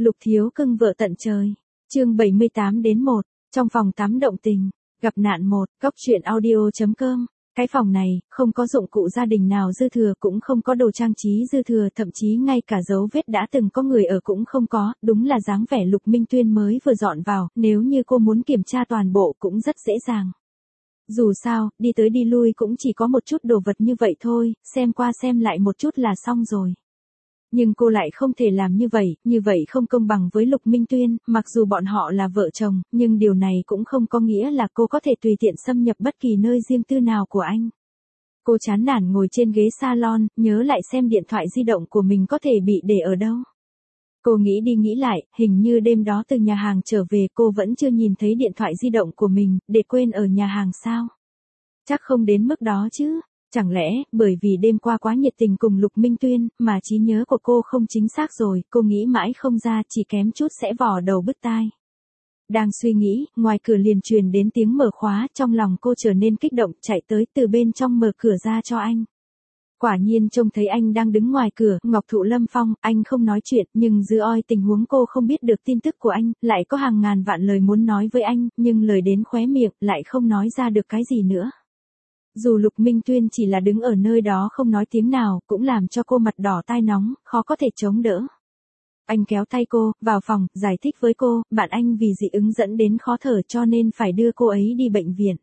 Lục thiếu cưng vợ tận trời. Chương 78-1, trong phòng tắm động tình, gặp nạn 1, góc truyện audio.com. Cái phòng này, không có dụng cụ gia đình nào dư thừa, cũng không có đồ trang trí dư thừa, thậm chí ngay cả dấu vết đã từng có người ở cũng không có, đúng là dáng vẻ Lục Minh Tuyên mới vừa dọn vào, nếu như cô muốn kiểm tra toàn bộ cũng rất dễ dàng. Dù sao, đi tới đi lui cũng chỉ có một chút đồ vật như vậy thôi, xem qua xem lại một chút là xong rồi. Nhưng cô lại không thể làm như vậy không công bằng với Lục Minh Tuyên, mặc dù bọn họ là vợ chồng, nhưng điều này cũng không có nghĩa là cô có thể tùy tiện xâm nhập bất kỳ nơi riêng tư nào của anh. Cô chán nản ngồi trên ghế salon, nhớ lại xem điện thoại di động của mình có thể bị để ở đâu. Cô nghĩ đi nghĩ lại, hình như đêm đó từ nhà hàng trở về cô vẫn chưa nhìn thấy điện thoại di động của mình, để quên ở nhà hàng sao? Chắc không đến mức đó chứ. Chẳng lẽ, bởi vì đêm qua quá nhiệt tình cùng Lục Minh Tuyên, mà trí nhớ của cô không chính xác rồi, cô nghĩ mãi không ra, chỉ kém chút sẽ vò đầu bứt tai. Đang suy nghĩ, ngoài cửa liền truyền đến tiếng mở khóa, trong lòng cô trở nên kích động, chạy tới từ bên trong mở cửa ra cho anh. Quả nhiên trông thấy anh đang đứng ngoài cửa, Ngọc Thụ Lâm Phong, anh không nói chuyện, nhưng dư oi tình huống cô không biết được tin tức của anh, lại có hàng ngàn vạn lời muốn nói với anh, nhưng lời đến khóe miệng, lại không nói ra được cái gì nữa. Dù Lục Minh Tuyên chỉ là đứng ở nơi đó không nói tiếng nào, cũng làm cho cô mặt đỏ tai nóng, khó có thể chống đỡ. Anh kéo tay cô, vào phòng, giải thích với cô, bạn anh vì dị ứng dẫn đến khó thở cho nên phải đưa cô ấy đi bệnh viện.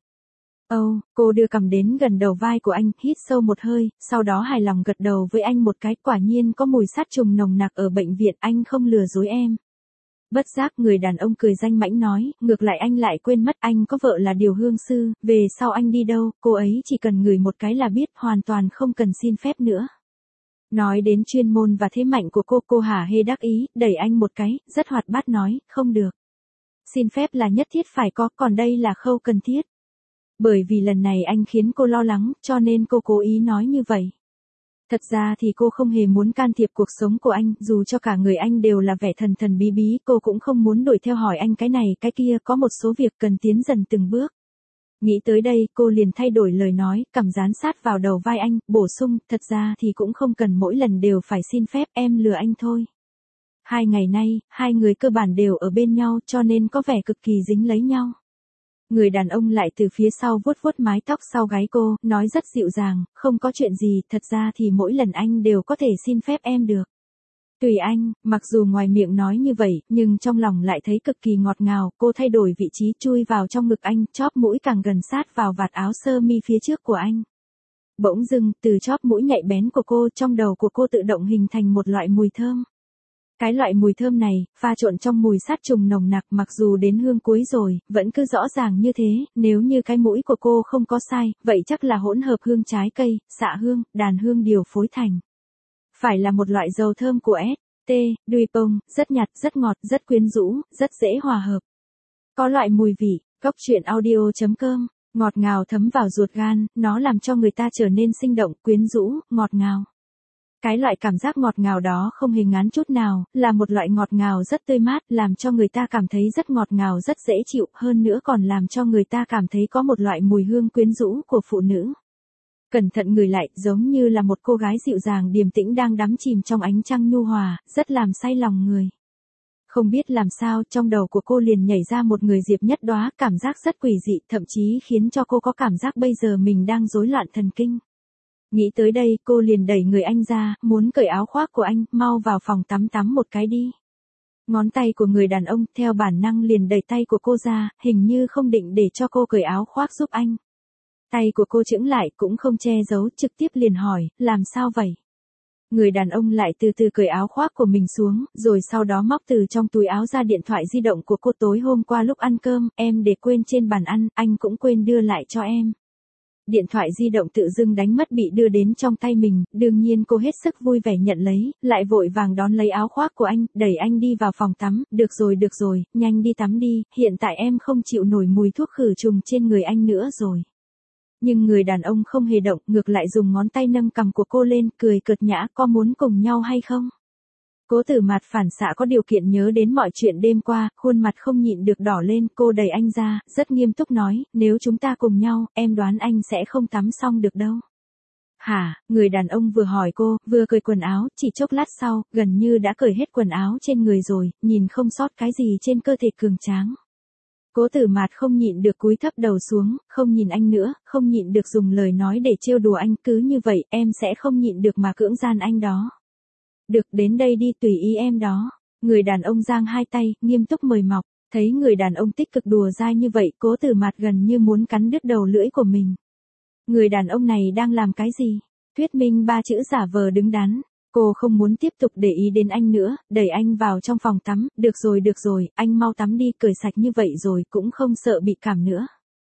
Cô đưa cằm đến gần đầu vai của anh, hít sâu một hơi, sau đó hài lòng gật đầu với anh một cái, quả nhiên có mùi sát trùng nồng nặc ở bệnh viện, anh không lừa dối em. Bất giác người đàn ông cười danh mãnh nói, ngược lại anh lại quên mất anh có vợ là điều hương sư, về sau anh đi đâu, cô ấy chỉ cần ngửi một cái là biết, hoàn toàn không cần xin phép nữa. Nói đến chuyên môn và thế mạnh của cô hả hê đắc ý, đẩy anh một cái, rất hoạt bát nói, không được. Xin phép là nhất thiết phải có, còn đây là khâu cần thiết. Bởi vì lần này anh khiến cô lo lắng, cho nên cô cố ý nói như vậy. Thật ra thì cô không hề muốn can thiệp cuộc sống của anh, dù cho cả người anh đều là vẻ thần thần bí bí, cô cũng không muốn đuổi theo hỏi anh cái này cái kia, có một số việc cần tiến dần từng bước. Nghĩ tới đây, cô liền thay đổi lời nói, cằm dán sát vào đầu vai anh, bổ sung, thật ra thì cũng không cần mỗi lần đều phải xin phép, em lừa anh thôi. 2 ngày nay, hai người cơ bản đều ở bên nhau cho nên có vẻ cực kỳ dính lấy nhau. Người đàn ông lại từ phía sau vuốt vuốt mái tóc sau gáy cô, nói rất dịu dàng, không có chuyện gì, thật ra thì mỗi lần anh đều có thể xin phép em được. Tùy anh, mặc dù ngoài miệng nói như vậy, nhưng trong lòng lại thấy cực kỳ ngọt ngào, cô thay đổi vị trí chui vào trong ngực anh, chóp mũi càng gần sát vào vạt áo sơ mi phía trước của anh. Bỗng dưng, từ chóp mũi nhạy bén của cô, trong đầu của cô tự động hình thành một loại mùi thơm. Cái loại mùi thơm này, pha trộn trong mùi sát trùng nồng nặc, mặc dù đến hương cuối rồi, vẫn cứ rõ ràng như thế, nếu như cái mũi của cô không có sai, vậy chắc là hỗn hợp hương trái cây, xạ hương, đàn hương điều phối thành. Phải là một loại dầu thơm của S.T. Dupont, rất nhạt, rất ngọt, rất quyến rũ, rất dễ hòa hợp. Có loại mùi vị, góc truyện audio.com, ngọt ngào thấm vào ruột gan, nó làm cho người ta trở nên sinh động, quyến rũ, ngọt ngào. Cái loại cảm giác ngọt ngào đó không hề ngán chút nào, là một loại ngọt ngào rất tươi mát, làm cho người ta cảm thấy rất ngọt ngào rất dễ chịu, hơn nữa còn làm cho người ta cảm thấy có một loại mùi hương quyến rũ của phụ nữ. Cẩn thận ngửi lại, giống như là một cô gái dịu dàng điềm tĩnh đang đắm chìm trong ánh trăng nhu hòa, rất làm say lòng người. Không biết làm sao, trong đầu của cô liền nhảy ra một người Diệp Nhất Đóa, cảm giác rất quỷ dị, thậm chí khiến cho cô có cảm giác bây giờ mình đang rối loạn thần kinh. Nghĩ tới đây, cô liền đẩy người anh ra, muốn cởi áo khoác của anh, mau vào phòng tắm một cái đi. Ngón tay của người đàn ông, theo bản năng liền đẩy tay của cô ra, hình như không định để cho cô cởi áo khoác giúp anh. Tay của cô chững lại, cũng không che giấu, trực tiếp liền hỏi, làm sao vậy? Người đàn ông lại từ từ cởi áo khoác của mình xuống, rồi sau đó móc từ trong túi áo ra điện thoại di động của cô, tối hôm qua lúc ăn cơm, em để quên trên bàn ăn, anh cũng quên đưa lại cho em. Điện thoại di động tự dưng đánh mất bị đưa đến trong tay mình, đương nhiên cô hết sức vui vẻ nhận lấy, lại vội vàng đón lấy áo khoác của anh, đẩy anh đi vào phòng tắm, được rồi, nhanh đi tắm đi, hiện tại em không chịu nổi mùi thuốc khử trùng trên người anh nữa rồi. Nhưng người đàn ông không hề động, ngược lại dùng ngón tay nâng cằm của cô lên, cười cợt nhã, có muốn cùng nhau hay không? Cố Tử Mạt phản xạ có điều kiện nhớ đến mọi chuyện đêm qua, khuôn mặt không nhịn được đỏ lên, cô đẩy anh ra, rất nghiêm túc nói, nếu chúng ta cùng nhau, em đoán anh sẽ không tắm xong được đâu. Hả, người đàn ông vừa hỏi cô, vừa cởi quần áo, chỉ chốc lát sau, gần như đã cởi hết quần áo trên người rồi, nhìn không sót cái gì trên cơ thể cường tráng. Cố Tử Mạt không nhịn được cúi thấp đầu xuống, không nhìn anh nữa, không nhịn được dùng lời nói để trêu đùa anh, cứ như vậy em sẽ không nhịn được mà cưỡng gian anh đó. Được, đến đây đi, tùy ý em đó. Người đàn ông giang hai tay, nghiêm túc mời mọc. Thấy người đàn ông tích cực đùa dai như vậy, Cố Tử Mạt gần như muốn cắn đứt đầu lưỡi của mình. Người đàn ông này đang làm cái gì? Thuyết minh ba chữ giả vờ đứng đắn. Cô không muốn tiếp tục để ý đến anh nữa, đẩy anh vào trong phòng tắm. Được rồi, anh mau tắm đi, cởi sạch như vậy rồi cũng không sợ bị cảm nữa.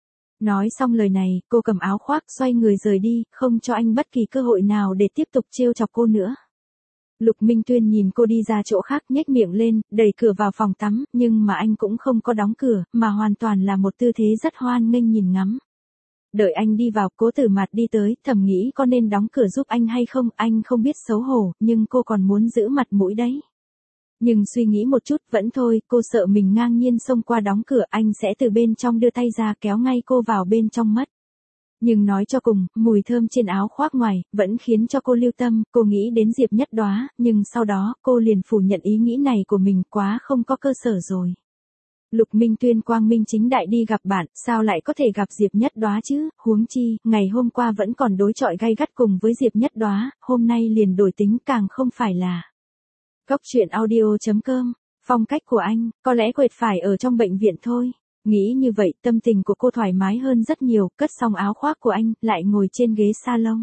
Nói xong lời này, cô cầm áo khoác xoay người rời đi, không cho anh bất kỳ cơ hội nào để tiếp tục trêu chọc cô nữa. Lục Minh Tuyên nhìn cô đi ra chỗ khác, nhếch miệng lên, đẩy cửa vào phòng tắm, nhưng mà anh cũng không có đóng cửa, mà hoàn toàn là một tư thế rất hoan nghênh nhìn ngắm. Đợi anh đi vào, Cố Tử Mạt đi tới, thầm nghĩ có nên đóng cửa giúp anh hay không, anh không biết xấu hổ, nhưng cô còn muốn giữ mặt mũi đấy. Nhưng suy nghĩ một chút, vẫn thôi, cô sợ mình ngang nhiên xông qua đóng cửa, anh sẽ từ bên trong đưa tay ra kéo ngay cô vào bên trong mất. Nhưng nói cho cùng, mùi thơm trên áo khoác ngoài, vẫn khiến cho cô lưu tâm, cô nghĩ đến Diệp Nhất Đóa, nhưng sau đó, cô liền phủ nhận ý nghĩ này của mình, quá không có cơ sở rồi. Lục Minh Tuyên quang minh chính đại đi gặp bạn, sao lại có thể gặp Diệp Nhất Đóa chứ, huống chi, ngày hôm qua vẫn còn đối chọi gay gắt cùng với Diệp Nhất Đóa, hôm nay liền đổi tính, càng không phải là. Góc truyện audio.com, phong cách của anh, có lẽ quệt phải ở trong bệnh viện thôi. Nghĩ như vậy, tâm tình của cô thoải mái hơn rất nhiều, cất xong áo khoác của anh, lại ngồi trên ghế salon.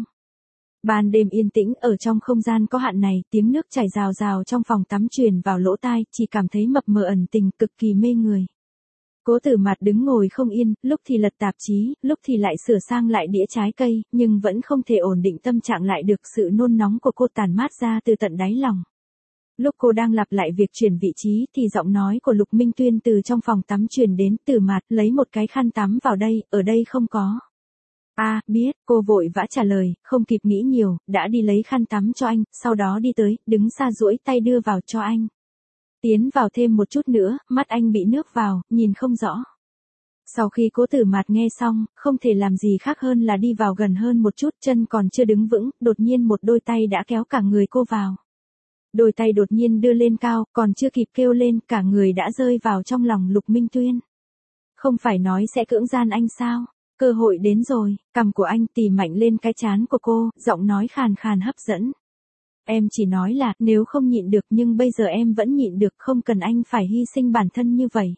Ban đêm yên tĩnh, ở trong không gian có hạn này, tiếng nước chảy rào rào trong phòng tắm truyền vào lỗ tai, chỉ cảm thấy mập mờ ẩn tình, cực kỳ mê người. Cố Tử Mạt đứng ngồi không yên, lúc thì lật tạp chí, lúc thì lại sửa sang lại đĩa trái cây, nhưng vẫn không thể ổn định tâm trạng lại được, sự nôn nóng của cô tản mát ra từ tận đáy lòng. Lúc cô đang lặp lại việc chuyển vị trí thì giọng nói của Lục Minh Tuyên từ trong phòng tắm truyền đến, Tử Mạt, lấy một cái khăn tắm vào đây, ở đây không có. Biết, cô vội vã trả lời, không kịp nghĩ nhiều, đã đi lấy khăn tắm cho anh, sau đó đi tới, đứng xa duỗi tay đưa vào cho anh. Tiến vào thêm một chút nữa, mắt anh bị nước vào, nhìn không rõ. Sau khi Cố Tử Mạt nghe xong, không thể làm gì khác hơn là đi vào gần hơn một chút, chân còn chưa đứng vững, đột nhiên một đôi tay đã kéo cả người cô vào. Đôi tay đột nhiên đưa lên cao, còn chưa kịp kêu lên, cả người đã rơi vào trong lòng Lục Minh Tuyên. Không phải nói sẽ cưỡng gian anh sao? Cơ hội đến rồi, cằm của anh tì mạnh lên cái trán của cô, giọng nói khàn khàn hấp dẫn. Em chỉ nói là, nếu không nhịn được, nhưng bây giờ em vẫn nhịn được, không cần anh phải hy sinh bản thân như vậy.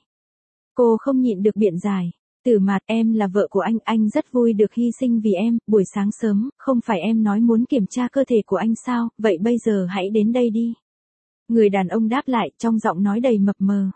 Cô không nhịn được biện giải. Tử Mạt, em là vợ của anh rất vui được hy sinh vì em, buổi sáng sớm, không phải em nói muốn kiểm tra cơ thể của anh sao, vậy bây giờ hãy đến đây đi. Người đàn ông đáp lại, trong giọng nói đầy mập mờ.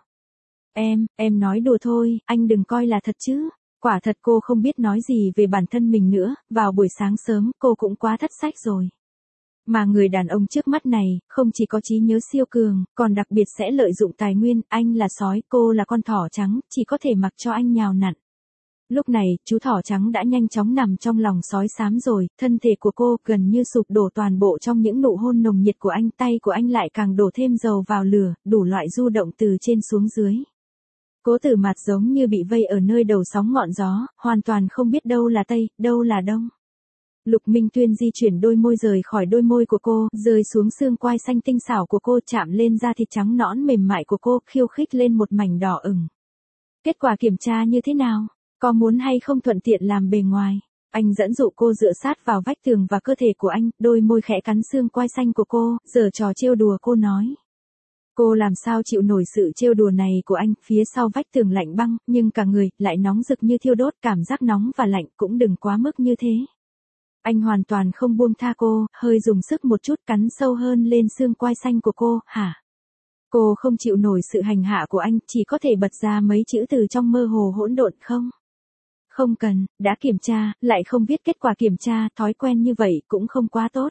Em nói đùa thôi, anh đừng coi là thật chứ. Quả thật cô không biết nói gì về bản thân mình nữa, vào buổi sáng sớm, cô cũng quá thất sách rồi. Mà người đàn ông trước mắt này, không chỉ có trí nhớ siêu cường, còn đặc biệt sẽ lợi dụng tài nguyên, anh là sói, cô là con thỏ trắng, chỉ có thể mặc cho anh nhào nặn. Lúc này, chú thỏ trắng đã nhanh chóng nằm trong lòng sói xám rồi, thân thể của cô gần như sụp đổ toàn bộ trong những nụ hôn nồng nhiệt của anh, tay của anh lại càng đổ thêm dầu vào lửa, đủ loại du động từ trên xuống dưới. Cố Tử Mạt giống như bị vây ở nơi đầu sóng ngọn gió, hoàn toàn không biết đâu là Tây, đâu là Đông. Lục Minh Tuyên di chuyển đôi môi rời khỏi đôi môi của cô, rơi xuống xương quai xanh tinh xảo của cô, chạm lên da thịt trắng nõn mềm mại của cô, khiêu khích lên một mảnh đỏ ửng. Kết quả kiểm tra như thế nào? Có muốn hay không thuận tiện làm bề ngoài? Anh dẫn dụ cô dựa sát vào vách tường và cơ thể của anh, đôi môi khẽ cắn xương quai xanh của cô, giở trò trêu đùa cô nói. Cô làm sao chịu nổi sự trêu đùa này của anh, phía sau vách tường lạnh băng, nhưng cả người lại nóng rực như thiêu đốt, cảm giác nóng và lạnh cũng đừng quá mức như thế. Anh hoàn toàn không buông tha cô, hơi dùng sức một chút cắn sâu hơn lên xương quai xanh của cô, hả? Cô không chịu nổi sự hành hạ của anh, chỉ có thể bật ra mấy chữ từ trong mơ hồ hỗn độn không? Không cần, đã kiểm tra, lại không viết kết quả kiểm tra, thói quen như vậy cũng không quá tốt.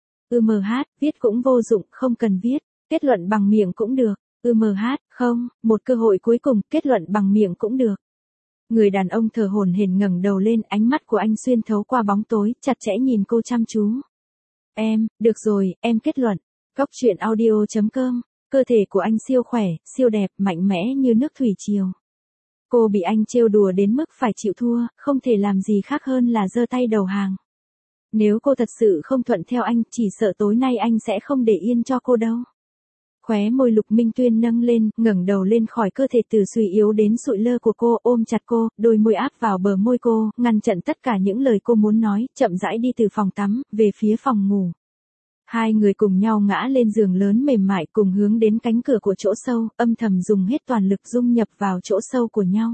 Viết cũng vô dụng, không cần viết, kết luận bằng miệng cũng được. Không, một cơ hội cuối cùng, kết luận bằng miệng cũng được. Người đàn ông thở hổn hển ngẩng đầu lên, ánh mắt của anh xuyên thấu qua bóng tối, chặt chẽ nhìn cô chăm chú. Được rồi, em kết luận. Góc truyện audio.com, cơ thể của anh siêu khỏe, siêu đẹp, mạnh mẽ như nước thủy triều. Cô bị anh trêu đùa đến mức phải chịu thua, không thể làm gì khác hơn là giơ tay đầu hàng. Nếu cô thật sự không thuận theo anh, chỉ sợ tối nay anh sẽ không để yên cho cô đâu. Khóe môi Lục Minh Tuyên nâng lên, ngẩng đầu lên khỏi cơ thể từ suy yếu đến sụi lơ của cô, ôm chặt cô, đôi môi áp vào bờ môi cô, ngăn chặn tất cả những lời cô muốn nói, chậm rãi đi từ phòng tắm, về phía phòng ngủ. Hai người cùng nhau ngã lên giường lớn mềm mại, cùng hướng đến cánh cửa của chỗ sâu, âm thầm dùng hết toàn lực dung nhập vào chỗ sâu của nhau.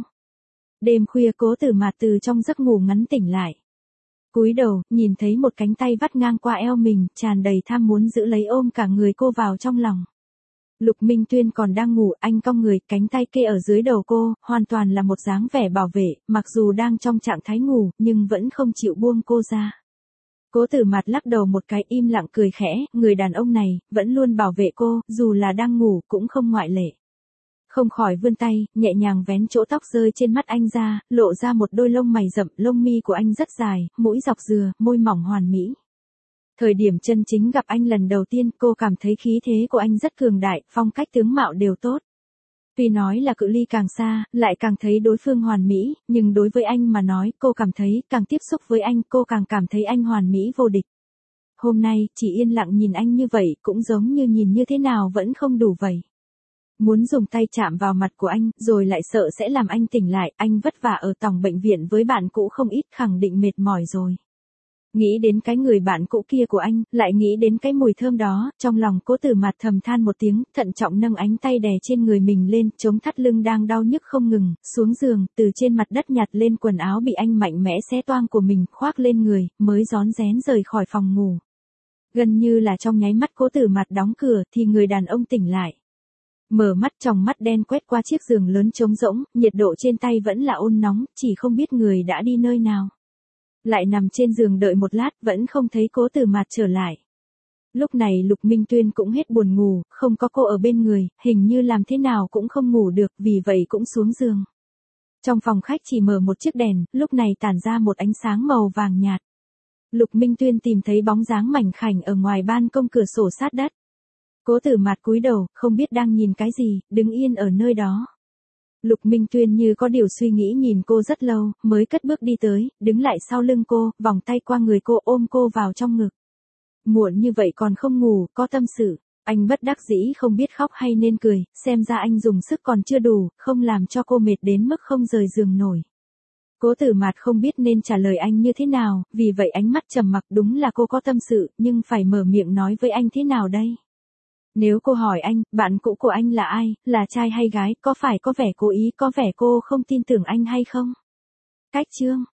Đêm khuya Cố Tử Mạt từ trong giấc ngủ ngắn tỉnh lại. Cúi đầu, nhìn thấy một cánh tay vắt ngang qua eo mình, tràn đầy tham muốn giữ lấy ôm cả người cô vào trong lòng. Lục Minh Tuyên còn đang ngủ, anh cong người, cánh tay kê ở dưới đầu cô, hoàn toàn là một dáng vẻ bảo vệ, mặc dù đang trong trạng thái ngủ, nhưng vẫn không chịu buông cô ra. Cố Tử Mạt lắc đầu một cái, im lặng cười khẽ, người đàn ông này, vẫn luôn bảo vệ cô, dù là đang ngủ, cũng không ngoại lệ. Không khỏi vươn tay, nhẹ nhàng vén chỗ tóc rơi trên mắt anh ra, lộ ra một đôi lông mày rậm, lông mi của anh rất dài, mũi dọc dừa, môi mỏng hoàn mỹ. Thời điểm chân chính gặp anh lần đầu tiên, cô cảm thấy khí thế của anh rất cường đại, phong cách tướng mạo đều tốt. Tuy nói là cự ly càng xa, lại càng thấy đối phương hoàn mỹ, nhưng đối với anh mà nói, cô cảm thấy, càng tiếp xúc với anh, cô càng cảm thấy anh hoàn mỹ vô địch. Hôm nay, chỉ yên lặng nhìn anh như vậy, cũng giống như nhìn như thế nào vẫn không đủ vậy. Muốn dùng tay chạm vào mặt của anh, rồi lại sợ sẽ làm anh tỉnh lại, anh vất vả ở tòng bệnh viện với bạn cũ không ít, khẳng định mệt mỏi rồi. Nghĩ đến cái người bạn cũ kia của anh, lại nghĩ đến cái mùi thơm đó, trong lòng Cố Tử Mạt thầm than một tiếng, thận trọng nâng ánh tay đè trên người mình lên, chống thắt lưng đang đau nhức không ngừng, xuống giường, từ trên mặt đất nhặt lên quần áo bị anh mạnh mẽ xé toang của mình, khoác lên người, mới rón rén rời khỏi phòng ngủ. Gần như là trong nháy mắt Cố Tử Mạt đóng cửa, thì người đàn ông tỉnh lại. Mở mắt, tròng mắt đen quét qua chiếc giường lớn trống rỗng, nhiệt độ trên tay vẫn là ôn nóng, chỉ không biết người đã đi nơi nào. Lại nằm trên giường đợi một lát, vẫn không thấy Cố Tử Mạt trở lại. Lúc này Lục Minh Tuyên cũng hết buồn ngủ, không có cô ở bên người, hình như làm thế nào cũng không ngủ được, vì vậy cũng xuống giường. Trong phòng khách chỉ mở một chiếc đèn, lúc này tản ra một ánh sáng màu vàng nhạt. Lục Minh Tuyên tìm thấy bóng dáng mảnh khảnh ở ngoài ban công cửa sổ sát đất. Cố Tử Mạt cúi đầu, không biết đang nhìn cái gì, đứng yên ở nơi đó. Lục Minh Tuyên như có điều suy nghĩ nhìn cô rất lâu, mới cất bước đi tới, đứng lại sau lưng cô, vòng tay qua người cô, ôm cô vào trong ngực. Muộn như vậy còn không ngủ, có tâm sự. Anh bất đắc dĩ không biết khóc hay nên cười, xem ra anh dùng sức còn chưa đủ, không làm cho cô mệt đến mức không rời giường nổi. Cố Tử Mạt không biết nên trả lời anh như thế nào, vì vậy ánh mắt trầm mặc, đúng là cô có tâm sự, nhưng phải mở miệng nói với anh thế nào đây? Nếu cô hỏi anh, bạn cũ của anh là ai, là trai hay gái, có phải có vẻ cố ý, có vẻ cô không tin tưởng anh hay không? Cách chương